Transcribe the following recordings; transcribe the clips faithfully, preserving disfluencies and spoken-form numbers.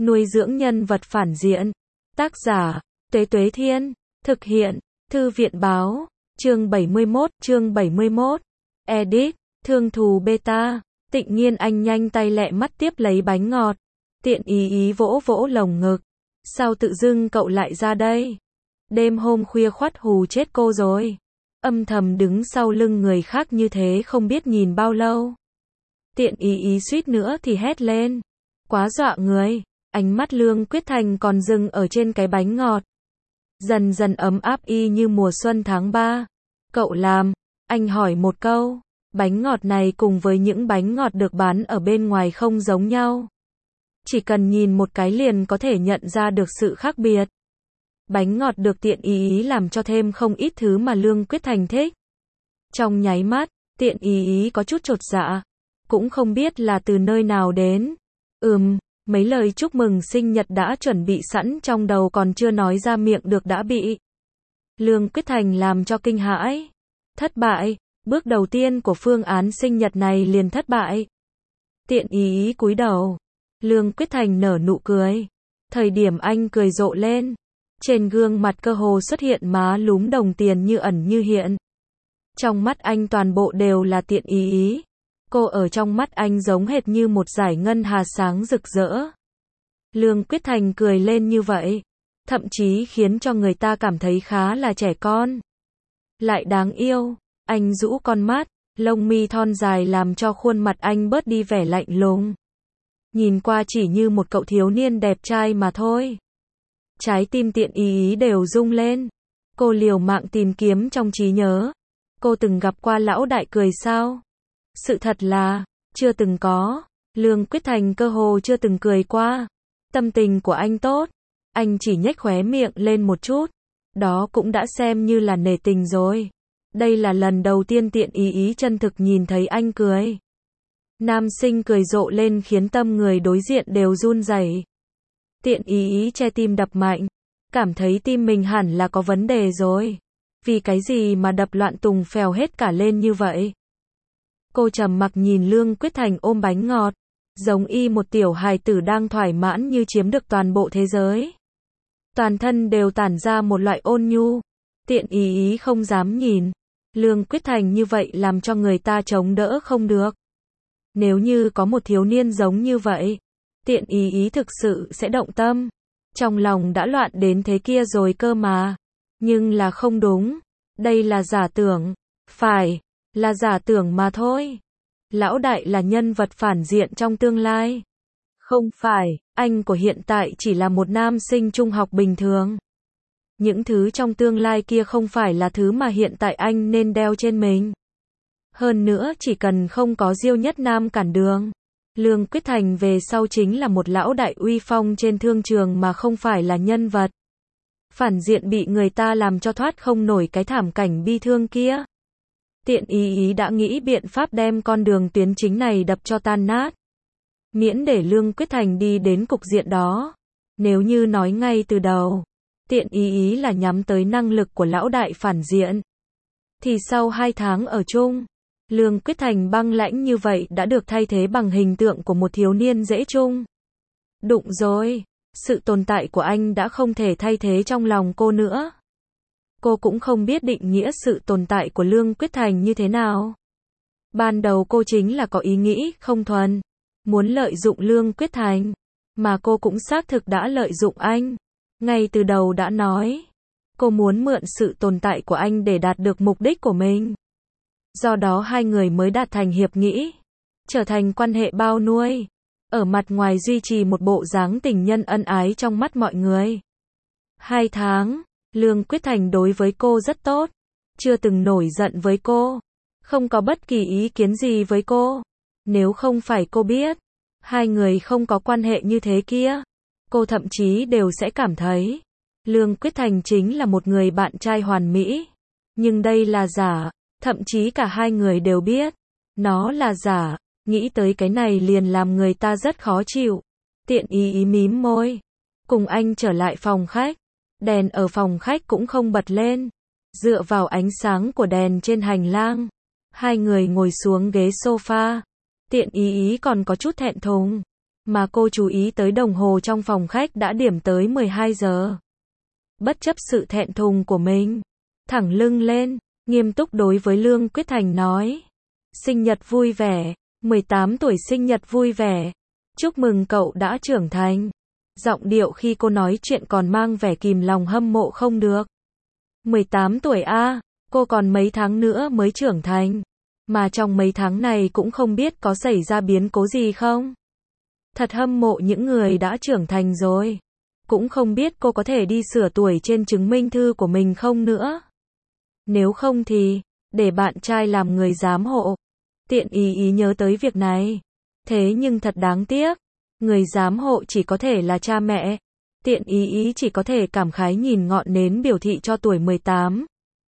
Nuôi dưỡng nhân vật phản diện. Tác giả, Tuế Tuế Thiên. Thực hiện, Thư viện Báo. Chương bảy mươi mốt, chương bảy mươi mốt. Edit, Thương Thù Beta. Tịnh Nhiên Anh nhanh tay lẹ mắt tiếp lấy bánh ngọt. Tiện ý ý vỗ vỗ lồng ngực. Sao tự dưng cậu lại ra đây? Đêm hôm khuya khoắt hù chết cô rồi. Âm thầm đứng sau lưng người khác như thế không biết nhìn bao lâu. Tiện ý ý suýt nữa thì hét lên. Quá dọa người. Ánh mắt Lương Quyết Thành còn dừng ở trên cái bánh ngọt. Dần dần ấm áp y như mùa xuân tháng ba. Cậu làm, anh hỏi một câu. Bánh ngọt này cùng với những bánh ngọt được bán ở bên ngoài không giống nhau. Chỉ cần nhìn một cái liền có thể nhận ra được sự khác biệt. Bánh ngọt được tiện ý ý làm cho thêm không ít thứ mà Lương Quyết Thành thích. Trong nháy mắt, tiện ý ý có chút chột dạ. Cũng không biết là từ nơi nào đến. Ừm, mấy lời chúc mừng sinh nhật đã chuẩn bị sẵn trong đầu còn chưa nói ra miệng được đã bị Lương Quyết Thành làm cho kinh hãi. Thất bại, bước đầu tiên của phương án sinh nhật này liền thất bại. Tiện ý ý cúi đầu. Lương Quyết Thành nở nụ cười. Thời điểm anh cười rộ lên, trên gương mặt cơ hồ xuất hiện má lúm đồng tiền như ẩn như hiện. Trong mắt anh toàn bộ đều là tiện ý ý. Cô ở trong mắt anh giống hệt như một dải ngân hà sáng rực rỡ. Lương Quyết Thành cười lên như vậy, thậm chí khiến cho người ta cảm thấy khá là trẻ con. Lại đáng yêu. Anh rũ con mắt, lông mi thon dài làm cho khuôn mặt anh bớt đi vẻ lạnh lùng. Nhìn qua chỉ như một cậu thiếu niên đẹp trai mà thôi. Trái tim tiện ý ý đều rung lên. Cô liều mạng tìm kiếm trong trí nhớ. Cô từng gặp qua lão đại cười sao? Sự thật là, chưa từng có. Lương Quyết Thành cơ hồ chưa từng cười qua. Tâm tình của anh tốt. Anh chỉ nhếch khóe miệng lên một chút. Đó cũng đã xem như là nể tình rồi. Đây là lần đầu tiên tiện ý ý chân thực nhìn thấy anh cười. Nam sinh cười rộ lên khiến tâm người đối diện đều run rẩy. Tiện ý ý che tim đập mạnh. Cảm thấy tim mình hẳn là có vấn đề rồi. Vì cái gì mà đập loạn tùng phèo hết cả lên như vậy? Cô trầm mặc nhìn Lương Quyết Thành ôm bánh ngọt. Giống y một tiểu hài tử đang thoải mãn như chiếm được toàn bộ thế giới. Toàn thân đều tản ra một loại ôn nhu. Tiện ý ý không dám nhìn. Lương Quyết Thành như vậy làm cho người ta chống đỡ không được. Nếu như có một thiếu niên giống như vậy, tiện ý ý thực sự sẽ động tâm. Trong lòng đã loạn đến thế kia rồi cơ mà. Nhưng là không đúng. Đây là giả tưởng. Phải, là giả tưởng mà thôi. Lão đại là nhân vật phản diện trong tương lai. Không phải, anh của hiện tại chỉ là một nam sinh trung học bình thường. Những thứ trong tương lai kia không phải là thứ mà hiện tại anh nên đeo trên mình. Hơn nữa chỉ cần không có Diêu Nhất Nam cản đường, Lương Quyết Thành về sau chính là một lão đại uy phong trên thương trường mà không phải là nhân vật phản diện bị người ta làm cho thoát không nổi cái thảm cảnh bi thương kia. Tiện ý ý đã nghĩ biện pháp đem con đường tuyến chính này đập cho tan nát. Miễn để Lương Quyết Thành đi đến cục diện đó. Nếu như nói ngay từ đầu, tiện ý ý là nhắm tới năng lực của lão đại phản diện, thì sau hai tháng ở chung, Lương Quyết Thành băng lãnh như vậy đã được thay thế bằng hình tượng của một thiếu niên dễ chung. Đụng rồi, sự tồn tại của anh đã không thể thay thế trong lòng cô nữa. Cô cũng không biết định nghĩa sự tồn tại của Lương Quyết Thành như thế nào. Ban đầu cô chính là có ý nghĩ không thuần, muốn lợi dụng Lương Quyết Thành, mà cô cũng xác thực đã lợi dụng anh. Ngay từ đầu đã nói, cô muốn mượn sự tồn tại của anh để đạt được mục đích của mình. Do đó hai người mới đạt thành hiệp nghị, trở thành quan hệ bao nuôi. Ở mặt ngoài duy trì một bộ dáng tình nhân ân ái trong mắt mọi người. Hai tháng, Lương Quyết Thành đối với cô rất tốt, chưa từng nổi giận với cô, không có bất kỳ ý kiến gì với cô. Nếu không phải cô biết, hai người không có quan hệ như thế kia, cô thậm chí đều sẽ cảm thấy Lương Quyết Thành chính là một người bạn trai hoàn mỹ. Nhưng đây là giả, thậm chí cả hai người đều biết nó là giả. Nghĩ tới cái này liền làm người ta rất khó chịu. Tiện ý ý mím môi, cùng anh trở lại phòng khách. Đèn ở phòng khách cũng không bật lên. Dựa vào ánh sáng của đèn trên hành lang, hai người ngồi xuống ghế sofa. Tiện ý ý còn có chút thẹn thùng. mà cô chú ý tới đồng hồ trong phòng khách đã điểm tới mười hai giờ. Bất chấp sự thẹn thùng của mình, thẳng lưng lên, nghiêm túc đối với Lương Quyết Thành nói. Sinh nhật vui vẻ, mười tám tuổi sinh nhật vui vẻ. Chúc mừng cậu đã trưởng thành. Giọng điệu khi cô nói chuyện còn mang vẻ kìm lòng hâm mộ không được. mười tám tuổi a, cô còn mấy tháng nữa mới trưởng thành. Mà trong mấy tháng này cũng không biết có xảy ra biến cố gì không. Thật hâm mộ những người đã trưởng thành rồi. Cũng không biết cô có thể đi sửa tuổi trên chứng minh thư của mình không nữa. Nếu không thì, để bạn trai làm người giám hộ. Tiện ý ý nhớ tới việc này. Thế nhưng thật đáng tiếc. Người giám hộ chỉ có thể là cha mẹ. Tiện ý ý chỉ có thể cảm khái nhìn ngọn nến biểu thị cho tuổi mười tám.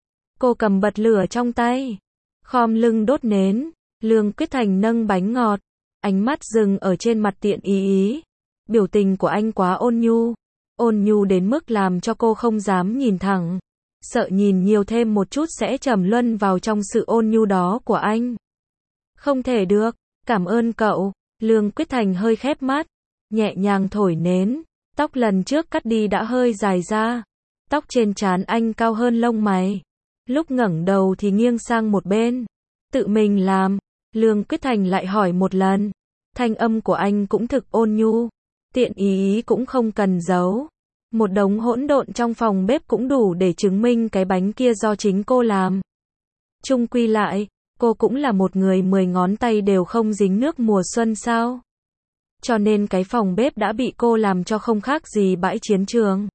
Cô cầm bật lửa trong tay. Khom lưng đốt nến. Lương Quyết Thành nâng bánh ngọt. Ánh mắt dừng ở trên mặt tiện ý ý. Biểu tình của anh quá ôn nhu. Ôn nhu đến mức làm cho cô không dám nhìn thẳng. Sợ nhìn nhiều thêm một chút sẽ trầm luân vào trong sự ôn nhu đó của anh. Không thể được. Cảm ơn cậu. Lương Quyết Thành hơi khép mắt. Nhẹ nhàng thổi nến. Tóc lần trước cắt đi đã hơi dài ra. Tóc trên trán anh cao hơn lông mày. Lúc ngẩng đầu thì nghiêng sang một bên. Tự mình làm. Lương Quyết Thành lại hỏi một lần. Thanh âm của anh cũng thực ôn nhu. Tiện ý ý cũng không cần giấu. Một đống hỗn độn trong phòng bếp cũng đủ để chứng minh cái bánh kia do chính cô làm. Chung quy lại, cô cũng là một người mười ngón tay đều không dính nước mùa xuân sao. Cho nên cái phòng bếp đã bị cô làm cho không khác gì bãi chiến trường.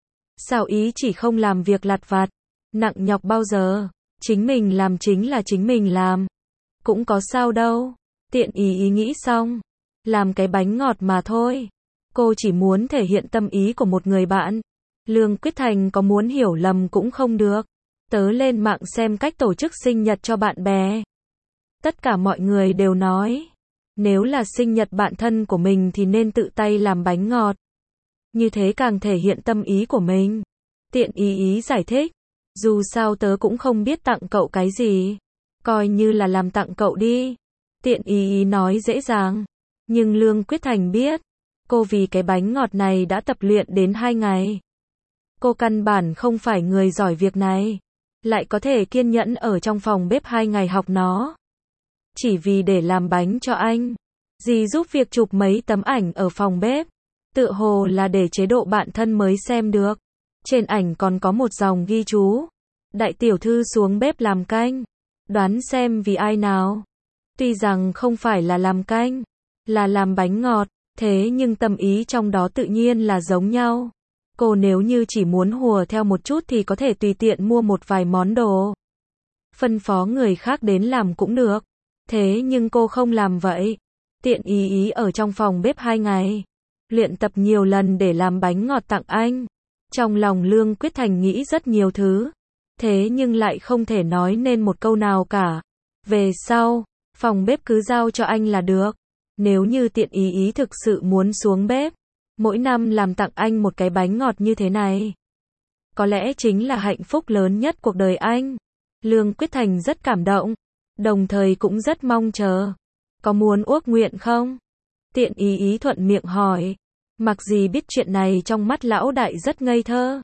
Sao ý chỉ không làm việc lặt vặt, nặng nhọc bao giờ. Chính mình làm chính là chính mình làm. Cũng có sao đâu. Tiện ý ý nghĩ xong. Làm cái bánh ngọt mà thôi. Cô chỉ muốn thể hiện tâm ý của một người bạn. Lương Quyết Thành có muốn hiểu lầm cũng không được. Tớ lên mạng xem cách tổ chức sinh nhật cho bạn bè. Tất cả mọi người đều nói. Nếu là sinh nhật bạn thân của mình thì nên tự tay làm bánh ngọt. Như thế càng thể hiện tâm ý của mình. Tiện ý ý giải thích. Dù sao tớ cũng không biết tặng cậu cái gì. Coi như là làm tặng cậu đi. Tiện ý ý nói dễ dàng. Nhưng Lương Quyết Thành biết. Cô vì cái bánh ngọt này đã tập luyện đến hai ngày. Cô căn bản không phải người giỏi việc này. Lại có thể kiên nhẫn ở trong phòng bếp hai ngày học nó. Chỉ vì để làm bánh cho anh. Dì giúp việc chụp mấy tấm ảnh ở phòng bếp. Tựa hồ là để chế độ bạn thân mới xem được. Trên ảnh còn có một dòng ghi chú. Đại tiểu thư xuống bếp làm canh. Đoán xem vì ai nào. Tuy rằng không phải là làm canh, là làm bánh ngọt. Thế nhưng tâm ý trong đó tự nhiên là giống nhau. Cô nếu như chỉ muốn hùa theo một chút thì có thể tùy tiện mua một vài món đồ. Phân phó người khác đến làm cũng được. Thế nhưng cô không làm vậy. Tiện ý ý ở trong phòng bếp hai ngày. Luyện tập nhiều lần để làm bánh ngọt tặng anh. Trong lòng Lương Quyết Thành nghĩ rất nhiều thứ. Thế nhưng lại không thể nói nên một câu nào cả. Về sau, phòng bếp cứ giao cho anh là được. Nếu như tiện ý ý thực sự muốn xuống bếp, mỗi năm làm tặng anh một cái bánh ngọt như thế này, có lẽ chính là hạnh phúc lớn nhất cuộc đời anh. Lương Quyết Thành rất cảm động, đồng thời cũng rất mong chờ. Có muốn ước nguyện không? Tiện ý ý thuận miệng hỏi. Mặc gì biết chuyện này trong mắt lão đại rất ngây thơ.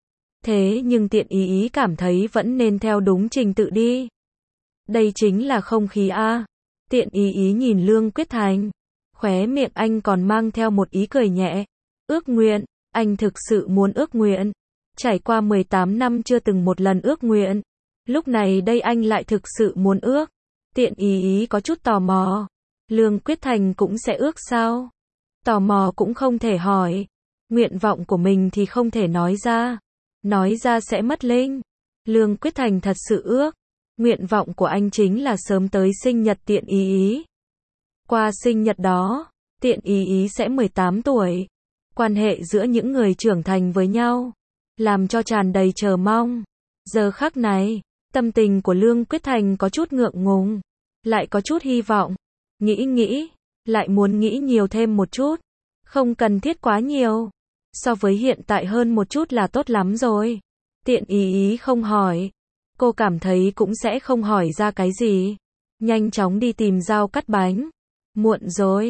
Thế nhưng tiện ý ý cảm thấy vẫn nên theo đúng trình tự đi. Đây chính là không khí a. Tiện ý ý nhìn Lương Quyết Thành. Khóe miệng anh còn mang theo một ý cười nhẹ. Ước nguyện, anh thực sự muốn ước nguyện. Trải qua mười tám năm chưa từng một lần ước nguyện. Lúc này đây anh lại thực sự muốn ước. Tiện ý ý có chút tò mò. Lương Quyết Thành cũng sẽ ước sao? Tò mò cũng không thể hỏi. Nguyện vọng của mình thì không thể nói ra. Nói ra sẽ mất linh. Lương Quyết Thành thật sự ước. Nguyện vọng của anh chính là sớm tới sinh nhật tiện ý ý. Qua sinh nhật đó, tiện ý ý sẽ mười tám tuổi. Quan hệ giữa những người trưởng thành với nhau, làm cho tràn đầy chờ mong. Giờ khắc này, tâm tình của Lương Quyết Thành có chút ngượng ngùng, lại có chút hy vọng. Nghĩ nghĩ, lại muốn nghĩ nhiều thêm một chút. Không cần thiết quá nhiều. So với hiện tại hơn một chút là tốt lắm rồi. Tiện ý ý không hỏi. Cô cảm thấy cũng sẽ không hỏi ra cái gì. Nhanh chóng đi tìm dao cắt bánh. Muộn rồi.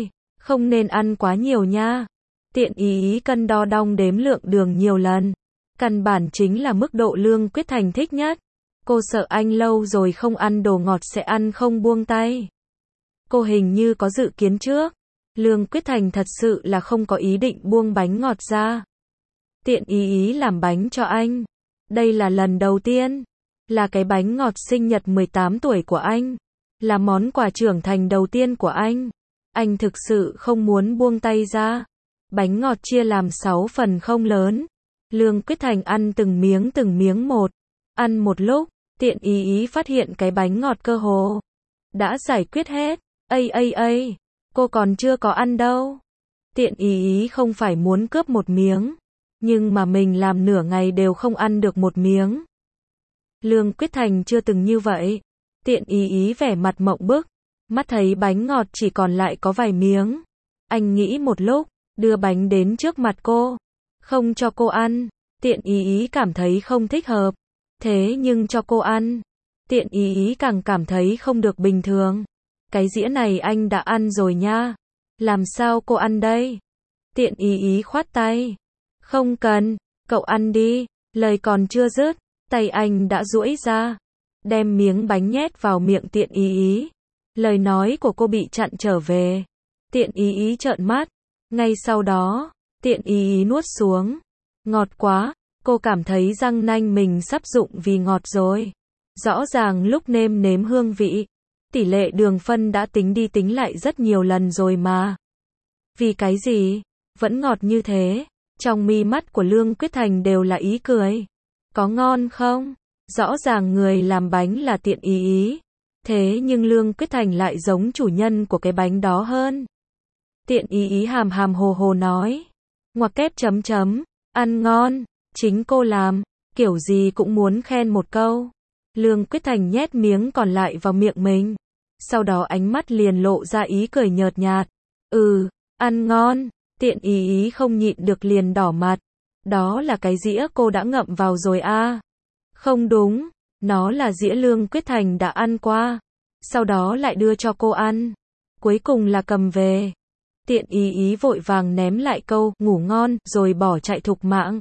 Không nên ăn quá nhiều nha. Tiện ý ý cân đo đong đếm lượng đường nhiều lần. Căn bản chính là mức độ Lương Quyết Thành thích nhất. Cô sợ anh lâu rồi không ăn đồ ngọt sẽ ăn không buông tay. Cô hình như có dự kiến trước. Lương Quyết Thành thật sự là không có ý định buông bánh ngọt ra. Tiện ý ý làm bánh cho anh. Đây là lần đầu tiên. Là cái bánh ngọt sinh nhật mười tám tuổi của anh. Là món quà trưởng thành đầu tiên của anh. Anh thực sự không muốn buông tay ra. Bánh ngọt chia làm sáu phần không lớn. Lương Quyết Thành ăn từng miếng từng miếng một. Ăn một lúc, tiện ý ý phát hiện cái bánh ngọt cơ hồ đã giải quyết hết. Ây ây ây, cô còn chưa có ăn đâu. Tiện ý ý không phải muốn cướp một miếng, nhưng mà mình làm nửa ngày đều không ăn được một miếng. Lương Quyết Thành chưa từng như vậy. Tiện ý ý vẻ mặt mộng bức, mắt thấy bánh ngọt chỉ còn lại có vài miếng. Anh nghĩ một lúc, đưa bánh đến trước mặt cô. Không cho cô ăn. Tiện ý ý cảm thấy không thích hợp. Thế nhưng cho cô ăn. Tiện ý ý càng cảm thấy không được bình thường. Cái dĩa này anh đã ăn rồi nha. Làm sao cô ăn đây? Tiện ý ý khoát tay. Không cần, cậu ăn đi. Lời còn chưa dứt, tay anh đã duỗi ra. Đem miếng bánh nhét vào miệng tiện ý ý. Lời nói của cô bị chặn trở về. Tiện ý ý trợn mắt. Ngay sau đó, tiện ý ý nuốt xuống. Ngọt quá, cô cảm thấy răng nanh mình sắp rụng vì ngọt rồi. Rõ ràng lúc nêm nếm hương vị, tỷ lệ đường phân đã tính đi tính lại rất nhiều lần rồi mà. Vì cái gì? Vẫn ngọt như thế. Trong mi mắt của Lương Quyết Thành đều là ý cười. Có ngon không? Rõ ràng người làm bánh là tiện ý ý. Thế nhưng Lương Quyết Thành lại giống chủ nhân của cái bánh đó hơn. Tiện ý ý hàm hàm hồ hồ nói. Ngoặc kép chấm chấm. Ăn ngon. Chính cô làm. Kiểu gì cũng muốn khen một câu. Lương Quyết Thành nhét miếng còn lại vào miệng mình. Sau đó ánh mắt liền lộ ra ý cười nhợt nhạt. Ừ, ăn ngon. Tiện ý ý không nhịn được liền đỏ mặt. Đó là cái dĩa cô đã ngậm vào rồi à? Không đúng. Nó là dĩa Lương Quyết Thành đã ăn qua. Sau đó lại đưa cho cô ăn. Cuối cùng là cầm về. Tiện ý ý vội vàng ném lại câu ngủ ngon rồi bỏ chạy thục mạng.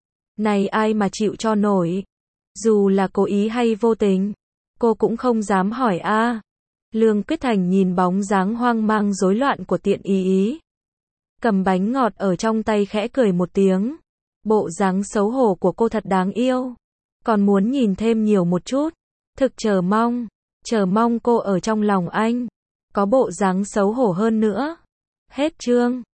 Này ai mà chịu cho nổi. Dù là cố ý hay vô tình, cô cũng không dám hỏi a. À. Lương Quyết Thành nhìn bóng dáng hoang mang rối loạn của tiện ý ý. Cầm bánh ngọt ở trong tay khẽ cười một tiếng. Bộ dáng xấu hổ của cô thật đáng yêu. Còn muốn nhìn thêm nhiều một chút. Thực chờ mong. Chờ mong cô ở trong lòng anh. Có bộ dáng xấu hổ hơn nữa. Hết chương.